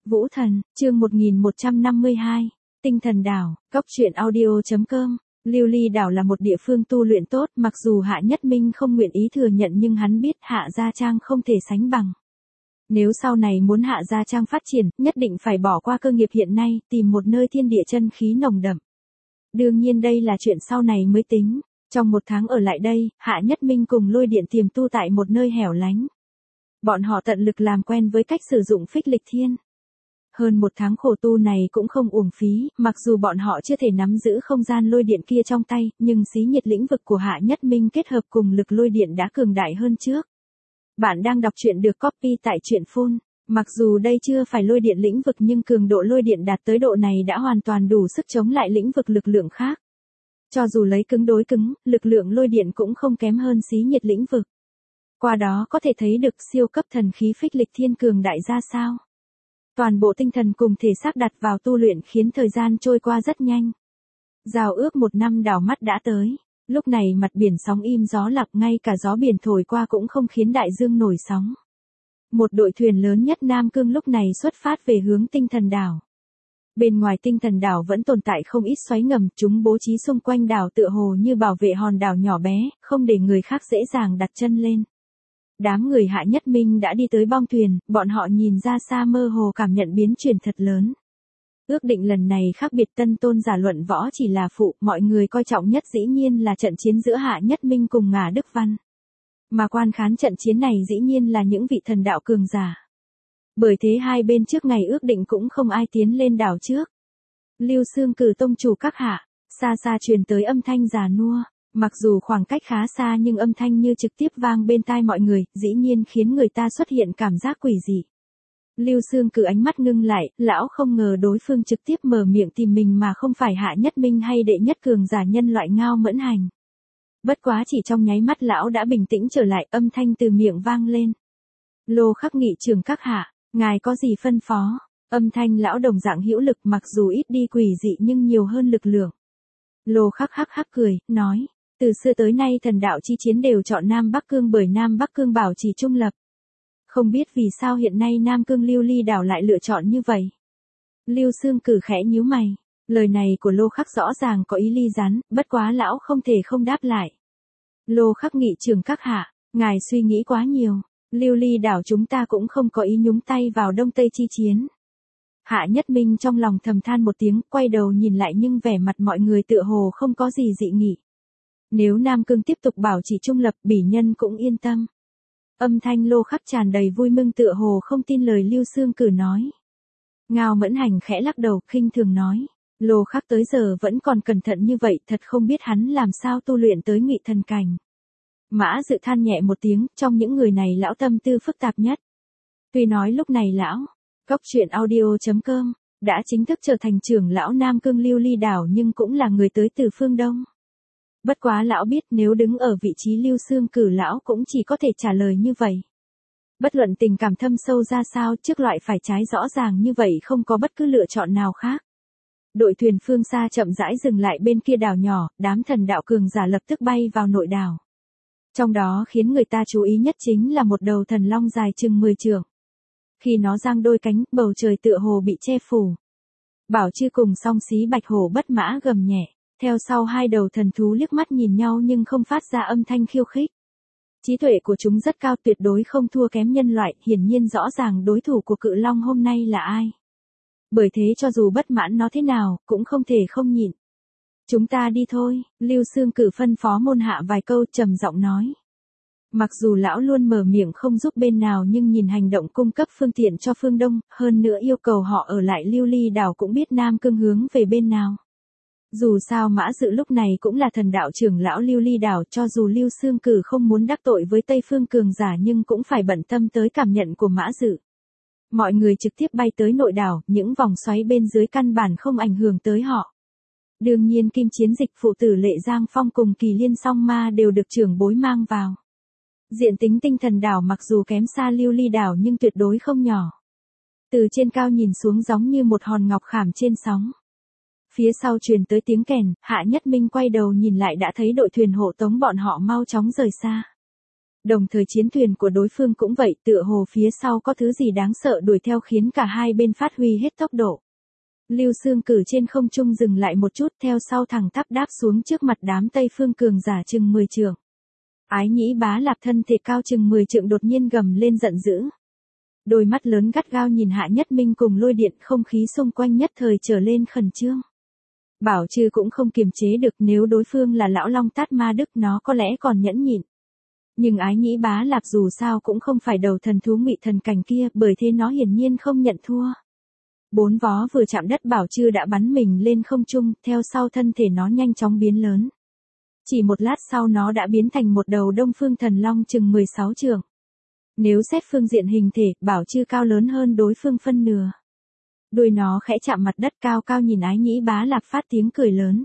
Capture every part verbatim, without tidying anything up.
Vũ Thần, chương một nghìn một trăm năm mươi hai, Tinh Thần Đảo, Cóc truyện audio chấm com. Lưu Ly Đảo là một địa phương tu luyện tốt, mặc dù Hạ Nhất Minh không nguyện ý thừa nhận nhưng hắn biết Hạ Gia Trang không thể sánh bằng. Nếu sau này muốn Hạ Gia Trang phát triển, nhất định phải bỏ qua cơ nghiệp hiện nay, tìm một nơi thiên địa chân khí nồng đậm. Đương nhiên đây là chuyện sau này mới tính. Trong một tháng ở lại đây, Hạ Nhất Minh cùng Lôi Điện tiềm tu tại một nơi hẻo lánh. Bọn họ tận lực làm quen với cách sử dụng phích lịch thiên. Hơn một tháng khổ tu này cũng không uổng phí, mặc dù bọn họ chưa thể nắm giữ không gian lôi điện kia trong tay, nhưng xí nhiệt lĩnh vực của Hạ Nhất Minh kết hợp cùng lực lôi điện đã cường đại hơn trước. Bạn đang đọc truyện được copy tại truyện phun. Mặc dù đây chưa phải lôi điện lĩnh vực nhưng cường độ lôi điện đạt tới độ này đã hoàn toàn đủ sức chống lại lĩnh vực lực lượng khác. Cho dù lấy cứng đối cứng, lực lượng lôi điện cũng không kém hơn xí nhiệt lĩnh vực. Qua đó có thể thấy được siêu cấp thần khí phích lịch thiên cường đại ra sao. Toàn bộ tinh thần cùng thể xác đặt vào tu luyện khiến thời gian trôi qua rất nhanh. Giao ước một năm đảo mắt đã tới. Lúc này mặt biển sóng im gió lặng, ngay cả gió biển thổi qua cũng không khiến đại dương nổi sóng. Một đội thuyền lớn nhất Nam Cương lúc này xuất phát về hướng Tinh Thần Đảo. Bên ngoài Tinh Thần Đảo vẫn tồn tại không ít xoáy ngầm, chúng bố trí xung quanh đảo tựa hồ như bảo vệ hòn đảo nhỏ bé, không để người khác dễ dàng đặt chân lên. Đám người Hạ Nhất Minh đã đi tới bong thuyền, bọn họ nhìn ra xa mơ hồ cảm nhận biến chuyển thật lớn. Ước định lần này khác biệt, tân tôn giả luận võ chỉ là phụ, mọi người coi trọng nhất dĩ nhiên là trận chiến giữa Hạ Nhất Minh cùng Ngả Đức Văn. Mà quan khán trận chiến này dĩ nhiên là những vị thần đạo cường giả. Bởi thế hai bên trước ngày ước định cũng không ai tiến lên đảo trước. Lưu Xương cử tông chủ các hạ, xa xa truyền tới âm thanh già nua. Mặc dù khoảng cách khá xa nhưng âm thanh như trực tiếp vang bên tai mọi người, dĩ nhiên khiến người ta xuất hiện cảm giác quỷ dị. Lưu Xương cử ánh mắt ngưng lại, lão không ngờ đối phương trực tiếp mở miệng tìm mình mà không phải Hạ Nhất Minh hay đệ nhất cường giả nhân loại Ngao Mẫn Hành. Bất quá chỉ trong nháy mắt lão đã bình tĩnh trở lại, âm thanh từ miệng vang lên. Lô Khắc Nghị trường các hạ, ngài có gì phân phó? Âm thanh lão đồng dạng hữu lực, mặc dù ít đi quỷ dị nhưng nhiều hơn lực lượng. Lô Khắc hắc hắc cười, nói. Từ xưa tới nay thần đạo chi chiến đều chọn Nam Bắc Cương bởi Nam Bắc Cương bảo trì trung lập. Không biết vì sao hiện nay Nam Cương Lưu Ly Đảo lại lựa chọn như vậy. Lưu Xương cử khẽ nhíu mày. Lời này của Lô Khắc rõ ràng có ý ly gián, bất quá lão không thể không đáp lại. Lô Khắc Nghị trường các hạ, ngài suy nghĩ quá nhiều. Lưu Ly Đảo chúng ta cũng không có ý nhúng tay vào Đông Tây chi chiến. Hạ Nhất Minh trong lòng thầm than một tiếng, quay đầu nhìn lại nhưng vẻ mặt mọi người tựa hồ không có gì dị nghị. Nếu Nam Cương tiếp tục bảo trì trung lập, bỉ nhân cũng yên tâm. Âm thanh Lô Khắc tràn đầy vui mừng tựa hồ không tin lời Lưu Xương cử nói. Ngao Mẫn Hành khẽ lắc đầu, khinh thường nói. Lô Khắc tới giờ vẫn còn cẩn thận như vậy, thật không biết hắn làm sao tu luyện tới ngụy thần cảnh. Mã Dự than nhẹ một tiếng, trong những người này lão tâm tư phức tạp nhất. Tuy nói lúc này lão, Cóc truyện audio chấm com, đã chính thức trở thành trưởng lão Nam Cương Lưu Ly Đảo nhưng cũng là người tới từ phương Đông. Bất quá lão biết nếu đứng ở vị trí Lưu Xương cử lão cũng chỉ có thể trả lời như vậy. Bất luận tình cảm thâm sâu ra sao, trước loại phải trái rõ ràng như vậy không có bất cứ lựa chọn nào khác. Đội thuyền phương xa chậm rãi dừng lại bên kia đảo nhỏ, đám thần đạo cường giả lập tức bay vào nội đảo. Trong đó khiến người ta chú ý nhất chính là một đầu thần long dài chừng mười trượng. Khi nó giang đôi cánh, bầu trời tựa hồ bị che phủ. Bảo Chư cùng Song Xí Bạch Hổ bất mã gầm nhẹ. Theo sau hai đầu thần thú liếc mắt nhìn nhau nhưng không phát ra âm thanh khiêu khích. Trí tuệ của chúng rất cao, tuyệt đối không thua kém nhân loại, hiển nhiên rõ ràng đối thủ của cự long hôm nay là ai. Bởi thế cho dù bất mãn nó thế nào, cũng không thể không nhịn. Chúng ta đi thôi, Lưu Xương cử phân phó môn hạ vài câu trầm giọng nói. Mặc dù lão luôn mở miệng không giúp bên nào nhưng nhìn hành động cung cấp phương tiện cho phương Đông, hơn nữa yêu cầu họ ở lại Lưu Ly Đảo cũng biết Nam Cương hướng về bên nào. Dù sao Mã Dự lúc này cũng là thần đạo trưởng lão Lưu Ly Đảo, cho dù Lưu Xương cử không muốn đắc tội với Tây Phương cường giả nhưng cũng phải bận tâm tới cảm nhận của Mã Dự. Mọi người trực tiếp bay tới nội đảo, những vòng xoáy bên dưới căn bản không ảnh hưởng tới họ. Đương nhiên Kim Chiến Dịch phụ tử Lệ Giang Phong cùng Kỳ Liên Song Ma đều được trưởng bối mang vào. Diện tính Tinh Thần Đảo mặc dù kém xa Lưu Ly Đảo nhưng tuyệt đối không nhỏ. Từ trên cao nhìn xuống giống như một hòn ngọc khảm trên sóng. Phía sau truyền tới tiếng kèn, Hạ Nhất Minh quay đầu nhìn lại đã thấy đội thuyền hộ tống bọn họ mau chóng rời xa. Đồng thời chiến thuyền của đối phương cũng vậy, tựa hồ phía sau có thứ gì đáng sợ đuổi theo khiến cả hai bên phát huy hết tốc độ. Lưu Xương Cử trên không trung dừng lại một chút, theo sau thẳng tắp đáp xuống trước mặt đám Tây Phương cường giả chừng mười trượng. Ái Nhĩ Bá Lạp thân thể cao chừng mười trượng đột nhiên gầm lên giận dữ. Đôi mắt lớn gắt gao nhìn Hạ Nhất Minh cùng Lôi Điện, không khí xung quanh nhất thời trở lên khẩn trương. Bảo Trư cũng không kiềm chế được, nếu đối phương là lão Long Tát Ma Đức nó có lẽ còn nhẫn nhịn. Nhưng Ái Nhĩ Bá Lạp dù sao cũng không phải đầu thần thú ngụy thần cảnh kia, bởi thế nó hiển nhiên không nhận thua. Bốn vó vừa chạm đất Bảo Trư đã bắn mình lên không trung, theo sau thân thể nó nhanh chóng biến lớn. Chỉ một lát sau nó đã biến thành một đầu Đông Phương Thần Long chừng mười sáu trượng. Nếu xét phương diện hình thể, Bảo Trư cao lớn hơn đối phương phân nửa. Đuôi nó khẽ chạm mặt đất, cao cao nhìn Ái Nhĩ Bá Lạp phát tiếng cười lớn.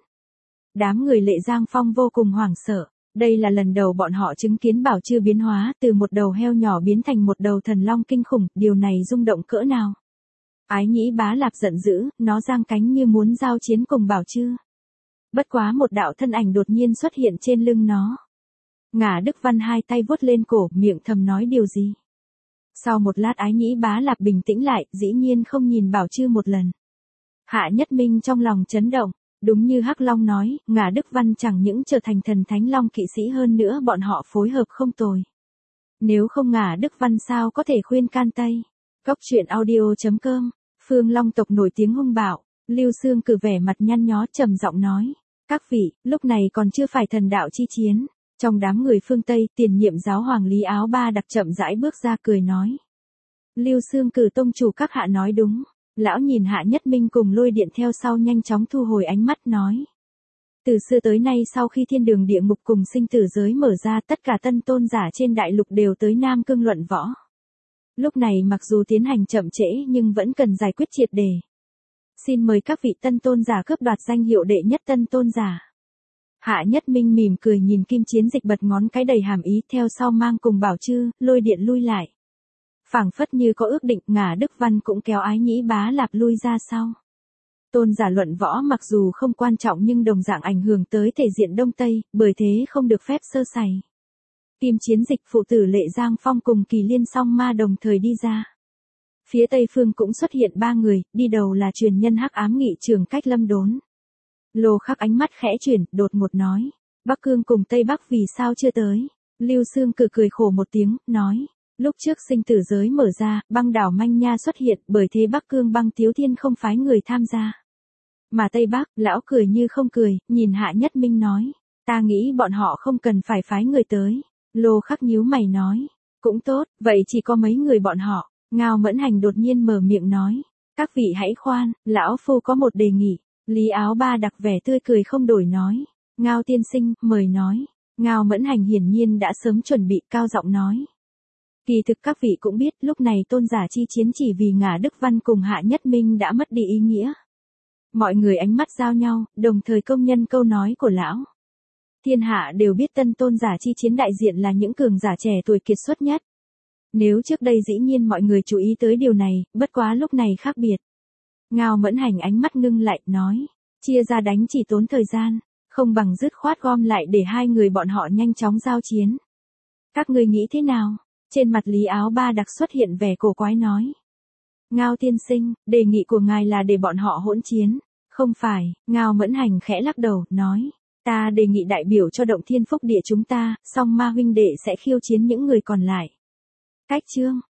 Đám người Lệ Giang Phong vô cùng hoảng sợ. Đây là lần đầu bọn họ chứng kiến Bảo Trư biến hóa, từ một đầu heo nhỏ biến thành một đầu thần long kinh khủng, điều này rung động cỡ nào. Ái Nhĩ Bá Lạp giận dữ, nó giang cánh như muốn giao chiến cùng Bảo Trư. Bất quá một đạo thân ảnh đột nhiên xuất hiện trên lưng nó. Ngả Đức Văn hai tay vuốt lên cổ, miệng thầm nói điều gì. Sau một lát Ái Nhĩ Bá Lạp bình tĩnh lại, dĩ nhiên không nhìn Bảo Trư một lần. Hạ Nhất Minh trong lòng chấn động, đúng như Hắc Long nói, Ngả Đức Văn chẳng những trở thành thần thánh long kỵ sĩ hơn nữa bọn họ phối hợp không tồi. Nếu không Ngả Đức Văn sao có thể khuyên can Tây. Cốc truyện audio chấm com, Phương Long tộc nổi tiếng hung bạo, Lưu Xương Cử vẻ mặt nhăn nhó trầm giọng nói. Các vị, lúc này còn chưa phải thần đạo chi chiến. Trong đám người phương Tây, tiền nhiệm giáo hoàng Lý Áo Ba Đặc chậm rãi bước ra cười nói. Lưu Xương Cử tông chủ các hạ nói đúng. Lão nhìn Hạ Nhất Minh cùng Lôi Điện theo sau nhanh chóng thu hồi ánh mắt nói. Từ xưa tới nay sau khi thiên đường địa ngục cùng sinh tử giới mở ra, tất cả tân tôn giả trên đại lục đều tới Nam Cương luận võ. Lúc này mặc dù tiến hành chậm trễ nhưng vẫn cần giải quyết triệt đề. Xin mời các vị tân tôn giả cướp đoạt danh hiệu đệ nhất tân tôn giả. Hạ Nhất Minh mỉm cười nhìn Kim Chiến Dịch bật ngón cái đầy hàm ý, theo sau mang cùng Bảo Trư, Lôi Điện lui lại. Phảng phất như có ước định, Ngả Đức Văn cũng kéo Ái Nhĩ Bá Lạp lui ra sau. Tôn giả luận võ mặc dù không quan trọng nhưng đồng dạng ảnh hưởng tới thể diện Đông Tây, bởi thế không được phép sơ sẩy. Kim Chiến Dịch phụ tử Lệ Giang Phong cùng Kỳ Liên Song Ma đồng thời đi ra. Phía Tây phương cũng xuất hiện ba người, đi đầu là truyền nhân Hắc Ám Nghị trưởng Cách Lâm Đốn. Lô Khắc ánh mắt khẽ chuyển, đột ngột nói, Bắc Cương cùng Tây Bắc vì sao chưa tới? Lưu Xương Cử cười khổ một tiếng, nói, lúc trước sinh tử giới mở ra, băng đảo Manh Nha xuất hiện, bởi thế Bắc Cương Băng Tiếu Thiên không phái người tham gia. Mà Tây Bắc, lão cười như không cười, nhìn Hạ Nhất Minh nói, ta nghĩ bọn họ không cần phải phái người tới. Lô Khắc nhíu mày nói, cũng tốt, vậy chỉ có mấy người bọn họ. Ngao Mẫn Hành đột nhiên mở miệng nói, các vị hãy khoan, lão phu có một đề nghị. Lý Áo Ba Đặc vẻ tươi cười không đổi nói, Ngao tiên sinh, mời nói. Ngao Mẫn Hành hiển nhiên đã sớm chuẩn bị, cao giọng nói. Kỳ thực các vị cũng biết, lúc này tôn giả chi chiến chỉ vì Ngả Đức Văn cùng Hạ Nhất Minh đã mất đi ý nghĩa. Mọi người ánh mắt giao nhau, đồng thời công nhân câu nói của lão. Thiên hạ đều biết tân tôn giả chi chiến đại diện là những cường giả trẻ tuổi kiệt xuất nhất. Nếu trước đây dĩ nhiên mọi người chú ý tới điều này, bất quá lúc này khác biệt. Ngao Mẫn Hành ánh mắt ngưng lại, nói, chia ra đánh chỉ tốn thời gian, không bằng dứt khoát gom lại để hai người bọn họ nhanh chóng giao chiến. Các ngươi nghĩ thế nào? Trên mặt Lý Áo Ba Đặc xuất hiện vẻ cổ quái nói. Ngao tiên sinh, đề nghị của ngài là để bọn họ hỗn chiến. Không phải, Ngao Mẫn Hành khẽ lắc đầu, nói, ta đề nghị đại biểu cho Động Thiên Phúc Địa chúng ta, song ma huynh đệ sẽ khiêu chiến những người còn lại. Cách chương